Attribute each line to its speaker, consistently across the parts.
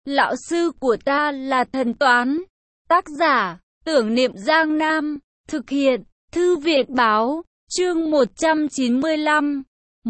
Speaker 1: Lão sư của ta là thần toán. Tác giả, Tưởng Niệm Giang Nam. Thực hiện, Thư viện báo. Chương 195.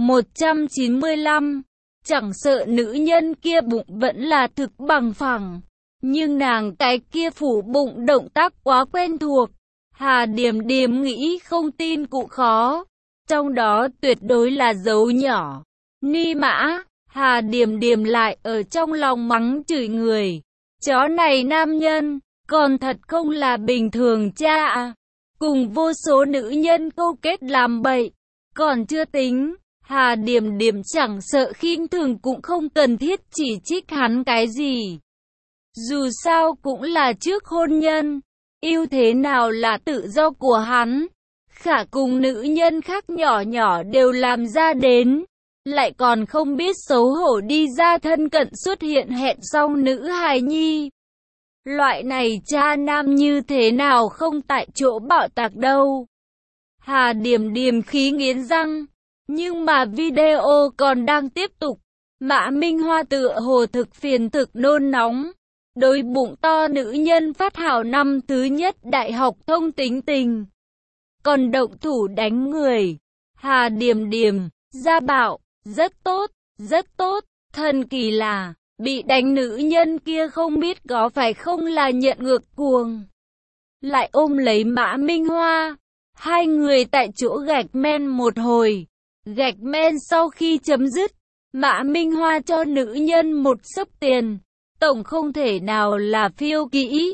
Speaker 1: 195. Chẳng sợ nữ nhân kia bụng vẫn là thực bằng phẳng, nhưng nàng cái kia phủ bụng động tác quá quen thuộc. Hà Điềm Điềm nghĩ không tin cũng khó. Trong đó tuyệt đối là dấu nhỏ. Ni mã. Hà Điềm Điềm lại ở trong lòng mắng chửi người. Chó này nam nhân, còn thật không là bình thường cha à. Cùng vô số nữ nhân câu kết làm bậy. Còn chưa tính, Hà Điềm Điềm chẳng sợ khinh thường cũng không cần thiết chỉ trích hắn cái gì. Dù sao cũng là trước hôn nhân, yêu thế nào là tự do của hắn. Khả cùng nữ nhân khác nhỏ nhỏ đều làm ra đến, lại còn không biết xấu hổ đi ra thân cận xuất hiện hẹn xong nữ hài nhi. Loại này cha nam như thế nào không tại chỗ bạo tạc đâu. Hà Điềm Điềm khí nghiến răng, nhưng mà video còn đang tiếp tục. Mã Minh Hoa tựa hồ thực phiền thực nôn nóng. Đôi bụng to nữ nhân phát hảo năm thứ nhất đại học thông tính tình, còn động thủ đánh người. Hà Điềm Điềm, gia bạo, rất tốt, rất tốt. Thần kỳ là, bị đánh nữ nhân kia không biết có phải không là nhận ngược cuồng. Lại ôm lấy Mã Minh Hoa. Hai người tại chỗ gạch men một hồi. Gạch men sau khi chấm dứt, Mã Minh Hoa cho nữ nhân một xấp tiền. Tổng không thể nào là phiêu kỹ.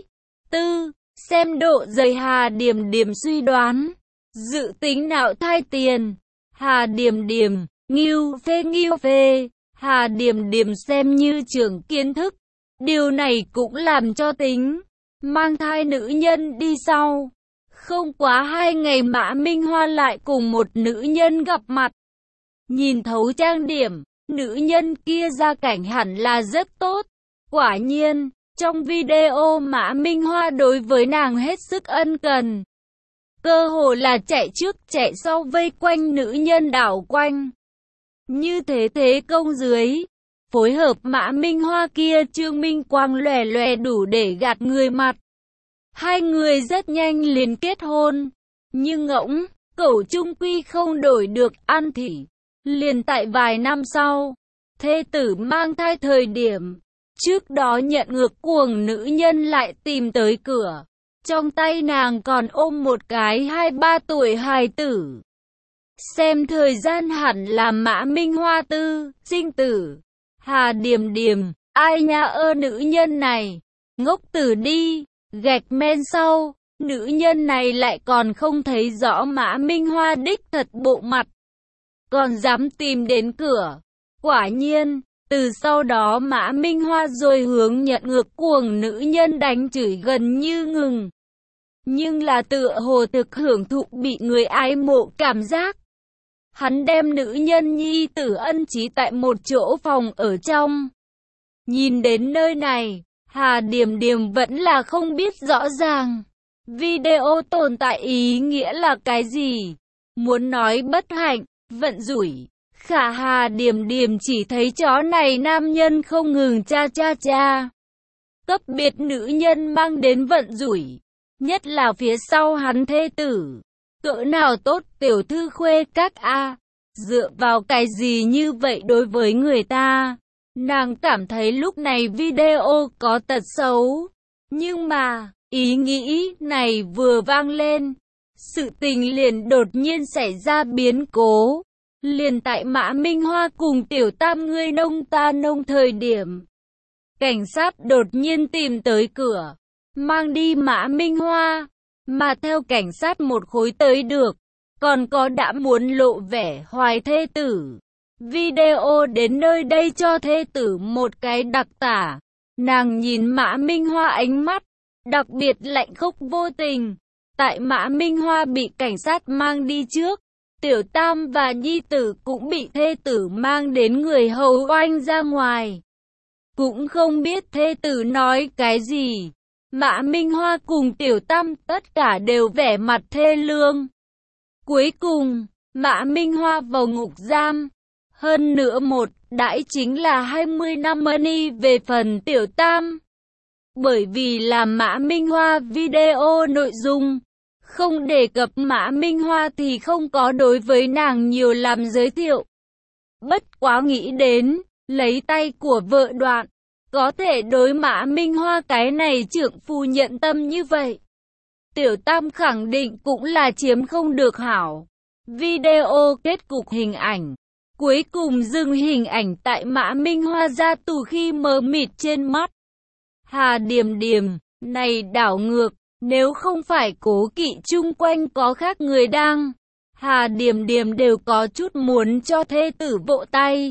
Speaker 1: Xem độ dày Hà Điềm Điềm suy đoán. Dự tính nạo thai tiền. Hà Điềm Điềm, nghiêu phê. Hà Điềm Điềm xem như trưởng kiến thức. Điều này cũng làm cho tính mang thai nữ nhân đi sau. Không quá 2 ngày Mã Minh Hoa lại cùng một nữ nhân gặp mặt. Nhìn thấu trang điểm, nữ nhân kia gia cảnh hẳn là rất tốt. Quả nhiên, trong video Mã Minh Hoa đối với nàng hết sức ân cần. Cơ hồ là chạy trước chạy sau vây quanh nữ nhân đảo quanh. Như thế công dưới, phối hợp Mã Minh Hoa kia trương minh quang lòe lòe đủ để gạt người mặt. Hai người rất nhanh liền kết hôn. Nhưng ngỗng, cẩu chung quy không đổi được ăn thỉ. Liền tại vài năm sau, thê tử mang thai thời điểm, trước đó nhận ngược cuồng nữ nhân lại tìm tới cửa. Trong tay nàng còn ôm một cái 2-3 tuổi hài tử. Xem thời gian hẳn là Mã Minh Hoa sinh tử. Hà Điềm Điềm, ai nha ơ nữ nhân này, ngốc tử đi. Gạch men sau, nữ nhân này lại còn không thấy rõ Mã Minh Hoa đích thật bộ mặt, còn dám tìm đến cửa. Quả nhiên, từ sau đó Mã Minh Hoa rồi hướng nhận ngược cuồng nữ nhân đánh chửi gần như ngừng. Nhưng là tựa hồ thực hưởng thụ bị người ái mộ cảm giác. Hắn đem nữ nhân nhi tử ân trí tại một chỗ phòng ở trong. Nhìn đến nơi này, Hà Điềm Điềm vẫn là không biết rõ ràng. Video tồn tại ý nghĩa là cái gì? Muốn nói bất hạnh, vận rủi. Khả Hà Điềm Điềm chỉ thấy chó này nam nhân không ngừng cha. Cấp biệt nữ nhân mang đến vận rủi. Nhất là phía sau hắn thê tử. Cỡ nào tốt tiểu thư khuê các a. Dựa vào cái gì như vậy đối với người ta? Nàng cảm thấy lúc này video có tật xấu. Nhưng mà, ý nghĩ này vừa vang lên, sự tình liền đột nhiên xảy ra biến cố. Liền tại Mã Minh Hoa cùng tiểu tam ngươi nông ta nông thời điểm, cảnh sát đột nhiên tìm tới cửa, mang đi Mã Minh Hoa. Mà theo cảnh sát một khối tới được, còn có đã muốn lộ vẻ hoài thê tử. Video đến nơi đây cho thê tử một cái đặc tả. Nàng nhìn Mã Minh Hoa ánh mắt đặc biệt lạnh khốc vô tình. Tại Mã Minh Hoa bị cảnh sát mang đi trước, tiểu tam và nhi tử cũng bị thê tử mang đến người hầu oanh ra ngoài. Cũng không biết thê tử nói cái gì. Mã Minh Hoa cùng tiểu tam tất cả đều vẻ mặt thê lương. Cuối cùng, Mã Minh Hoa vào ngục giam. Hơn nữa một đãi chính là 20 năm money về phần Tiểu Tam. Bởi vì là Mã Minh Hoa video nội dung, không đề cập Mã Minh Hoa thì không có đối với nàng nhiều làm giới thiệu. Bất quá nghĩ đến, lấy tay của vợ Đoạn, có thể đối Mã Minh Hoa cái này trượng phu nhận tâm như vậy. Tiểu Tam khẳng định cũng là chiếm không được hảo. Video kết cục hình ảnh. Cuối cùng dừng hình ảnh tại Mã Minh Hoa ra tù khi mờ mịt trên mắt. Hà Điềm Điềm, này đảo ngược, nếu không phải Cố Kỵ chung quanh có khác người đang. Hà Điềm Điềm đều có chút muốn cho thê tử vỗ tay.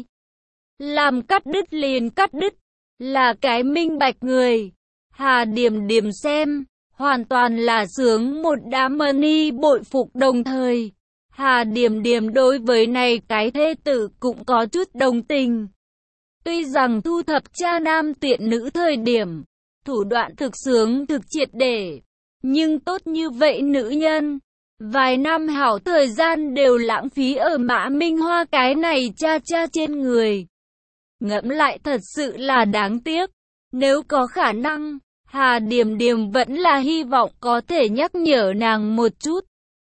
Speaker 1: Làm cắt đứt liền cắt đứt, là cái minh bạch người. Hà Điềm Điềm xem, hoàn toàn là sướng một đám money bội phục đồng thời. Hà Điềm Điềm đối với này cái thê tử cũng có chút đồng tình. Tuy rằng thu thập cha nam tiện nữ thời điểm, thủ đoạn thực sướng thực triệt để, nhưng tốt như vậy nữ nhân, vài năm hảo thời gian đều lãng phí ở Mã Minh Hoa cái này cha cha trên người. Ngẫm lại thật sự là đáng tiếc, nếu có khả năng, Hà Điềm Điềm vẫn là hy vọng có thể nhắc nhở nàng một chút.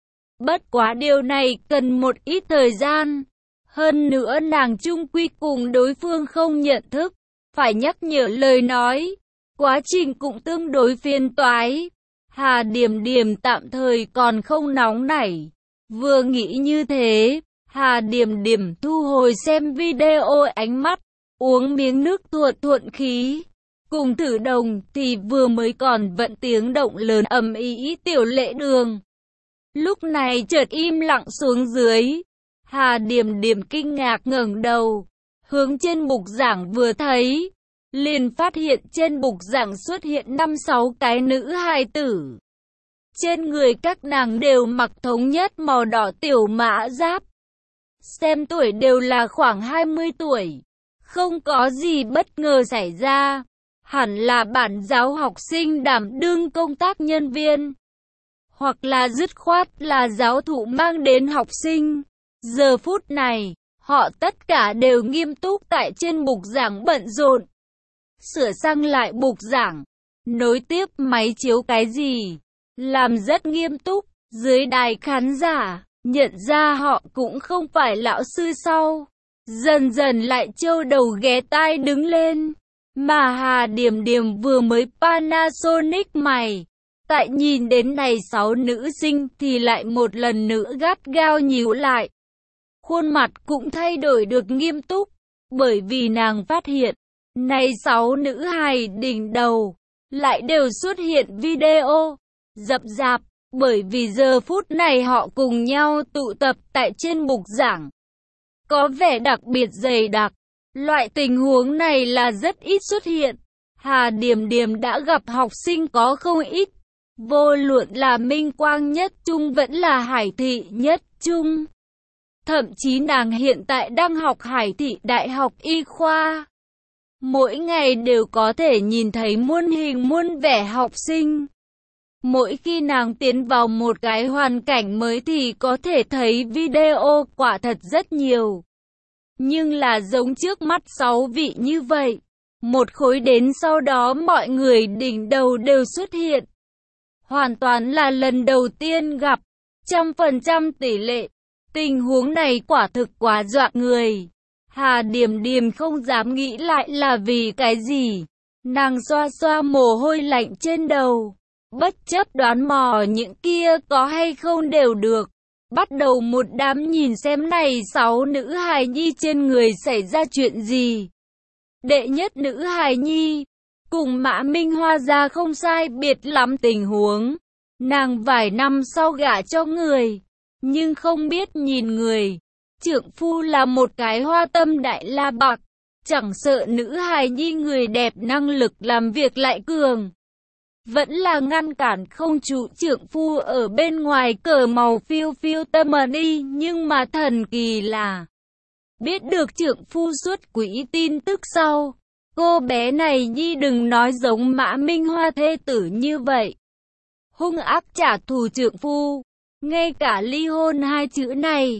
Speaker 1: Bất quá điều này cần một ít thời gian. Hơn nữa nàng chung quy cùng đối phương không nhận thức, phải nhắc nhở lời nói. Quá trình cũng tương đối phiền toái. Hà Điềm Điềm tạm thời còn không nóng nảy. Vừa nghĩ như thế, Hà Điềm Điềm thu hồi xem video ánh mắt, uống miếng nước thuận khí. Cùng Thử Đồng thì vừa mới còn vận tiếng động lớn ầm ĩ Tiểu Lệ Đường. Lúc này chợt im lặng xuống dưới. Hà Điềm Điềm kinh ngạc ngẩng đầu, hướng trên bục giảng vừa thấy, liền phát hiện trên bục giảng xuất hiện 5-6 cái nữ hài tử. Trên người các nàng đều mặc thống nhất màu đỏ tiểu mã giáp. Xem tuổi đều là khoảng 20 tuổi. Không có gì bất ngờ xảy ra. Hẳn là bản giáo học sinh đảm đương công tác nhân viên. Hoặc là dứt khoát là giáo thụ mang đến học sinh. Giờ phút này, họ tất cả đều nghiêm túc tại trên bục giảng bận rộn. Sửa sang lại bục giảng, nối tiếp máy chiếu cái gì, làm rất nghiêm túc. Dưới đài khán giả, nhận ra họ cũng không phải lão sư sau. Dần dần lại trâu đầu ghé tai đứng lên. Mà Hà Điềm Điềm vừa mới Panasonic mày. Tại nhìn đến này 6 nữ sinh thì lại một lần nữa gắt gao nhíu lại. Khuôn mặt cũng thay đổi được nghiêm túc, bởi vì nàng phát hiện, này 6 nữ hài đỉnh đầu, lại đều xuất hiện video, rậm rạp, bởi vì giờ phút này họ cùng nhau tụ tập tại trên bục giảng. Có vẻ đặc biệt dày đặc, loại tình huống này là rất ít xuất hiện. Hà Điềm Điềm đã gặp học sinh có không ít, vô luận là Minh Quang Nhất Trung vẫn là Hải Thị Nhất Trung. Thậm chí nàng hiện tại đang học Hải Thị Đại học Y khoa. Mỗi ngày đều có thể nhìn thấy muôn hình muôn vẻ học sinh. Mỗi khi nàng tiến vào một cái hoàn cảnh mới thì có thể thấy video quả thật rất nhiều. Nhưng là giống trước mắt 6 vị như vậy. Một khối đến sau đó mọi người đỉnh đầu đều xuất hiện. Hoàn toàn là lần đầu tiên gặp, 100% tỷ lệ. Tình huống này quả thực quá dọa người. Hà Điềm Điềm không dám nghĩ lại là vì cái gì. Nàng xoa xoa mồ hôi lạnh trên đầu. Bất chấp đoán mò những kia có hay không đều được. Bắt đầu một đám nhìn xem này 6 nữ hài nhi trên người xảy ra chuyện gì. Đệ nhất nữ hài nhi, cùng Mã Minh Hoa ra không sai biệt lắm tình huống. Nàng vài năm sau gả cho người, nhưng không biết nhìn người. Trượng phu là một cái hoa tâm đại la bạc, chẳng sợ nữ hài nhi người đẹp năng lực làm việc lại cường. Vẫn là ngăn cản không trụ trượng phu ở bên ngoài cờ màu phiêu phiêu tâm đi, nhưng mà thần kỳ là biết được trượng phu xuất quỹ tin tức sau. Cô bé này nhi đừng nói giống Mã Minh Hoa thê tử như vậy. Hung ác trả thù trượng phu, ngay cả ly hôn hai chữ này,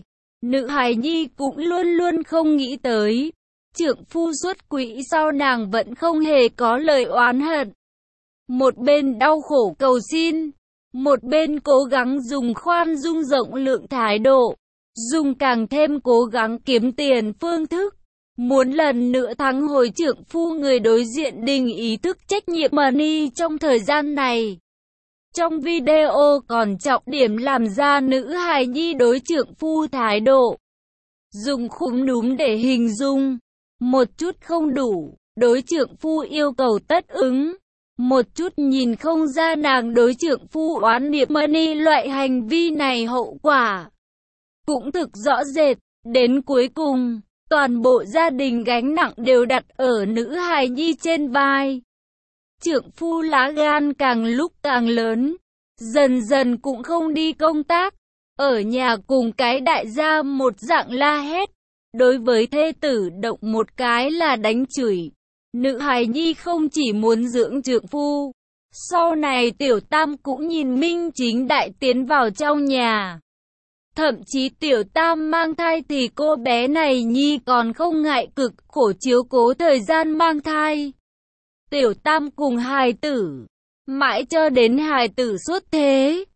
Speaker 1: Nữ hài nhi cũng luôn luôn không nghĩ tới. Trượng phu xuất quỹ sau nàng vẫn không hề có lời oán hận. Một bên đau khổ cầu xin, một bên cố gắng dùng khoan dung rộng lượng thái độ, dùng càng thêm cố gắng kiếm tiền phương thức, muốn lần nữa thắng hồi trượng phu người đối diện đình ý thức trách nhiệm money trong thời gian này. Trong video còn trọng điểm làm ra nữ hài nhi đối trượng phu thái độ, dùng khúm núm để hình dung, một chút không đủ, đối trượng phu yêu cầu tất ứng. Một chút nhìn không ra nàng đối trượng phu oán niệm money loại hành vi này hậu quả cũng thực rõ rệt. Đến cuối cùng, toàn bộ gia đình gánh nặng đều đặt ở nữ hài nhi trên vai. Trượng phu lá gan càng lúc càng lớn, dần dần cũng không đi công tác, ở nhà cùng cái đại gia một dạng la hét. Đối với thê tử động một cái là đánh chửi. Nữ hài nhi không chỉ muốn dưỡng trượng phu, sau này tiểu tam cũng nhìn minh chính đại tiến vào trong nhà. Thậm chí tiểu tam mang thai thì cô bé này nhi còn không ngại cực khổ chiếu cố thời gian mang thai. Tiểu tam cùng hài tử, mãi cho đến hài tử xuất thế.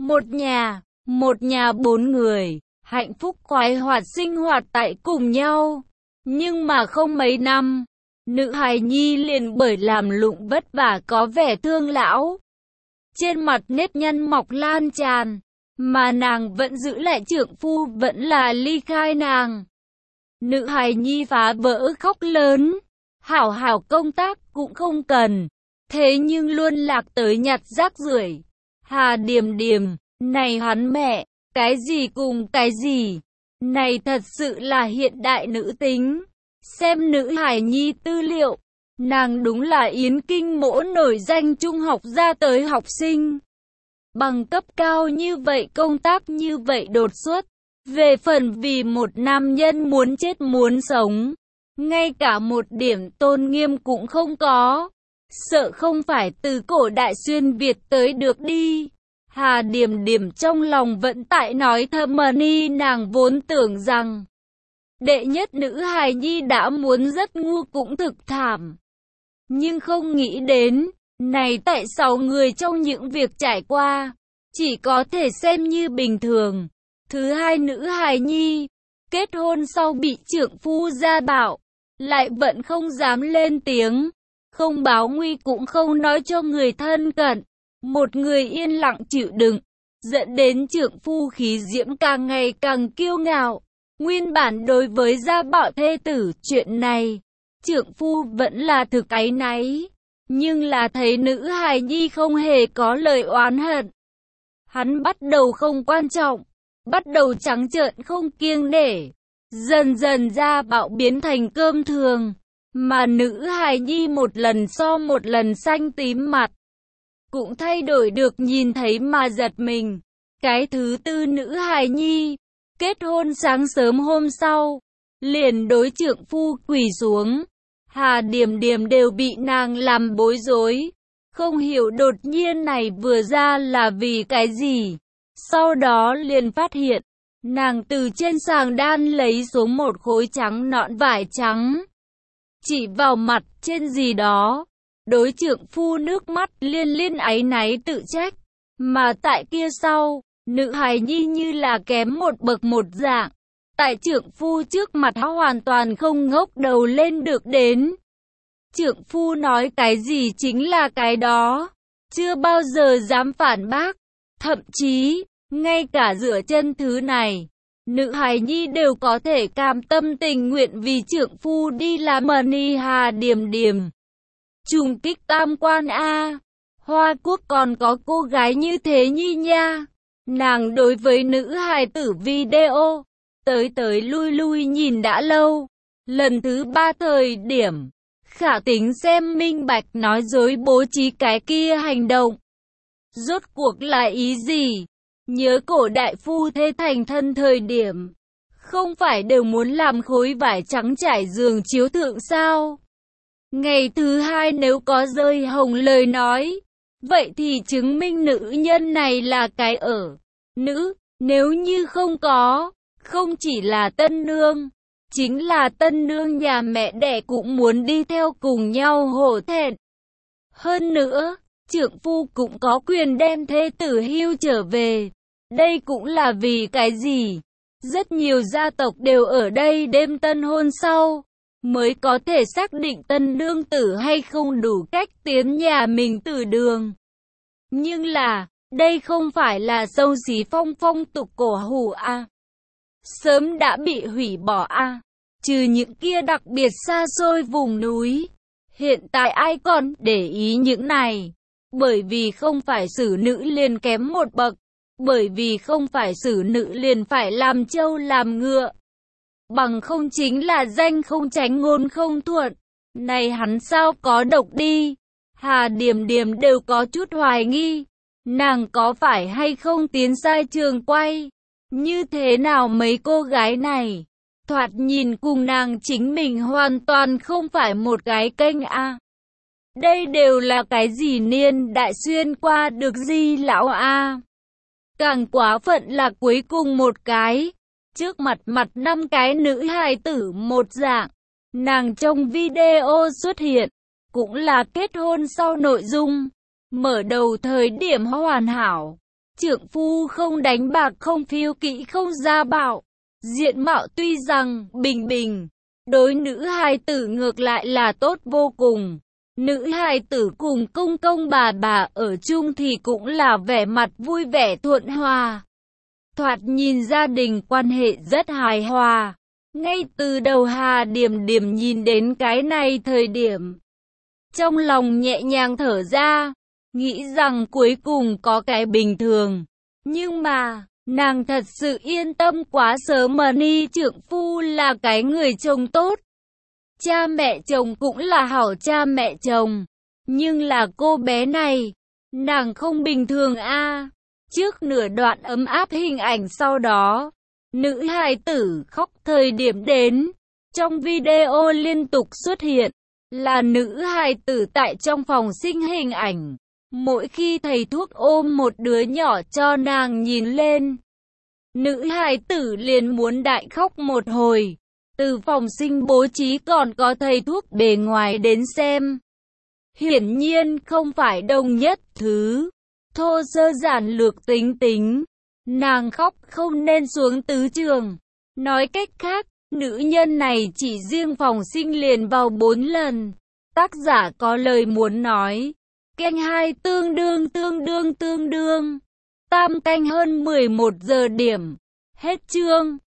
Speaker 1: Một nhà 4 người, hạnh phúc khoái hoạt sinh hoạt tại cùng nhau. Nhưng mà không mấy năm, nữ hài nhi liền bởi làm lụng vất vả có vẻ thương lão. Trên mặt nếp nhăn mọc lan tràn, mà nàng vẫn giữ lại trượng phu vẫn là ly khai nàng. Nữ hài nhi phá vỡ khóc lớn, hảo công tác cũng không cần, thế nhưng luôn lạc tới nhặt rác rưởi. Hà Điềm Điềm, này hắn mẹ, cái gì cùng cái gì, này thật sự là hiện đại nữ tính. Xem nữ hài nhi tư liệu, nàng đúng là Yến Kinh mỗ nổi danh trung học ra tới học sinh. Bằng cấp cao như vậy, công tác như vậy đột xuất. Về phần vì một nam nhân muốn chết muốn sống, ngay cả một điểm tôn nghiêm cũng không có. Sợ không phải từ cổ đại xuyên Việt tới được đi. Hà Điềm Điềm trong lòng vẫn tại nói thầm money, nàng vốn tưởng rằng đệ nhất nữ hài nhi đã muốn rất ngu cũng thực thảm. Nhưng không nghĩ đến, này tại 6 người trong những việc trải qua, chỉ có thể xem như bình thường. Thứ hai, nữ hài nhi, kết hôn sau bị trượng phu gia bạo, lại vẫn không dám lên tiếng, không báo nguy cũng không nói cho người thân cận. Một người yên lặng chịu đựng, dẫn đến trượng phu khí diễm càng ngày càng kiêu ngạo. Nguyên bản đối với gia bạo thê tử chuyện này, trượng phu vẫn là thực áy náy, nhưng là thấy nữ hài nhi không hề có lời oán hận, hắn bắt đầu không quan trọng, bắt đầu trắng trợn không kiêng nể, dần dần gia bạo biến thành cơm thường, mà nữ hài nhi một lần so một lần xanh tím mặt, cũng thay đổi được nhìn thấy mà giật mình. Cái thứ tư, nữ hài nhi kết hôn sáng sớm hôm sau, liền đối trượng phu quỳ xuống. Hà Điềm Điềm đều bị nàng làm bối rối, không hiểu đột nhiên này vừa ra là vì cái gì. Sau đó liền phát hiện, nàng từ trên sàng đan lấy xuống một khối trắng nõn vải trắng, chỉ vào mặt trên gì đó. Đối trượng phu nước mắt liên áy náy tự trách, mà tại kia sau, nữ hài nhi như là kém một bậc một dạng, tại trượng phu trước mặt hắn hoàn toàn không ngóc đầu lên được đến. Trượng phu nói cái gì chính là cái đó, chưa bao giờ dám phản bác, thậm chí, ngay cả rửa chân thứ này, nữ hài nhi đều có thể cam tâm tình nguyện vì trượng phu đi làm money. Hà Điềm Điềm, trùng kích tam quan a, Hoa Quốc còn có cô gái như thế nhi nha. Nàng đối với nữ hài tử video, tới lui nhìn đã lâu. Lần thứ 3 thời điểm, khả tính xem minh bạch nói dối bố trí cái kia hành động. Rốt cuộc là ý gì? Nhớ cổ đại phu thê thành thân thời điểm, không phải đều muốn làm khối vải trắng trải giường chiếu thượng sao? Ngày thứ 2 nếu có rơi hồng lời nói, vậy thì chứng minh nữ nhân này là cái ở nữ, nếu như không có, Không chỉ là tân nương, chính là tân nương nhà mẹ đẻ cũng muốn đi theo cùng nhau hổ thẹn. Hơn nữa, trượng phu cũng có quyền đem thê tử hưu trở về. Đây cũng là vì cái gì? Rất nhiều gia tộc đều ở đây đêm tân hôn sau, mới có thể xác định tân nương tử hay không đủ cách tiến nhà mình từ đường. Nhưng là, đây không phải là xấu xí phong tục cổ hủ à? Sớm đã bị hủy bỏ à? Trừ những kia đặc biệt xa xôi vùng núi. Hiện tại ai còn để ý những này? Bởi vì không phải xử nữ liền kém một bậc. Bởi vì không phải xử nữ liền phải làm trâu làm ngựa. Bằng không chính là danh không tránh ngôn không thuận. Này hắn sao có độc đi? Hà Điềm Điềm đều có chút hoài nghi. Nàng có phải hay không tiến sai trường quay? Như thế nào mấy cô gái này? Thoạt nhìn cùng nàng chính mình hoàn toàn không phải một cái kênh a. Đây đều là cái gì niên đại xuyên qua được gì lão a? Càng quá phận là cuối cùng một cái. Trước mặt 5 cái nữ hài tử một dạng. Nàng trong video xuất hiện. Cũng là kết hôn sau nội dung. Mở đầu thời điểm hoàn hảo. Trượng phu không đánh bạc không phiêu kỵ không gia bạo. Diện mạo tuy rằng bình bình. Đối nữ hài tử ngược lại là tốt vô cùng. Nữ hài tử cùng công công bà ở chung thì cũng là vẻ mặt vui vẻ thuận hòa. Thoạt nhìn gia đình quan hệ rất hài hòa. Ngay từ đầu Hà Điềm Điềm nhìn đến cái này thời điểm. Trong lòng nhẹ nhàng thở ra. Nghĩ rằng cuối cùng có cái bình thường. Nhưng mà, nàng thật sự yên tâm quá sớm mà ni trượng phu là cái người chồng tốt. Cha mẹ chồng cũng là hảo cha mẹ chồng. Nhưng là cô bé này, nàng không bình thường a. Trước nửa đoạn ấm áp hình ảnh sau đó, nữ hài tử khóc thời điểm đến. Trong video liên tục xuất hiện, là nữ hài tử tại trong phòng sinh hình ảnh. Mỗi khi thầy thuốc ôm một đứa nhỏ cho nàng nhìn lên, nữ hài tử liền muốn đại khóc một hồi. Từ phòng sinh bố trí còn có thầy thuốc bề ngoài đến xem. Hiển nhiên không phải đồng nhất thứ. Thô sơ giản lược tính. Nàng khóc không nên xuống tứ trường. Nói cách khác, nữ nhân này chỉ riêng phòng sinh liền vào 4 lần. Tác giả có lời muốn nói. Canh 2 tương đương. Tam canh hơn 11 giờ điểm. Hết chương.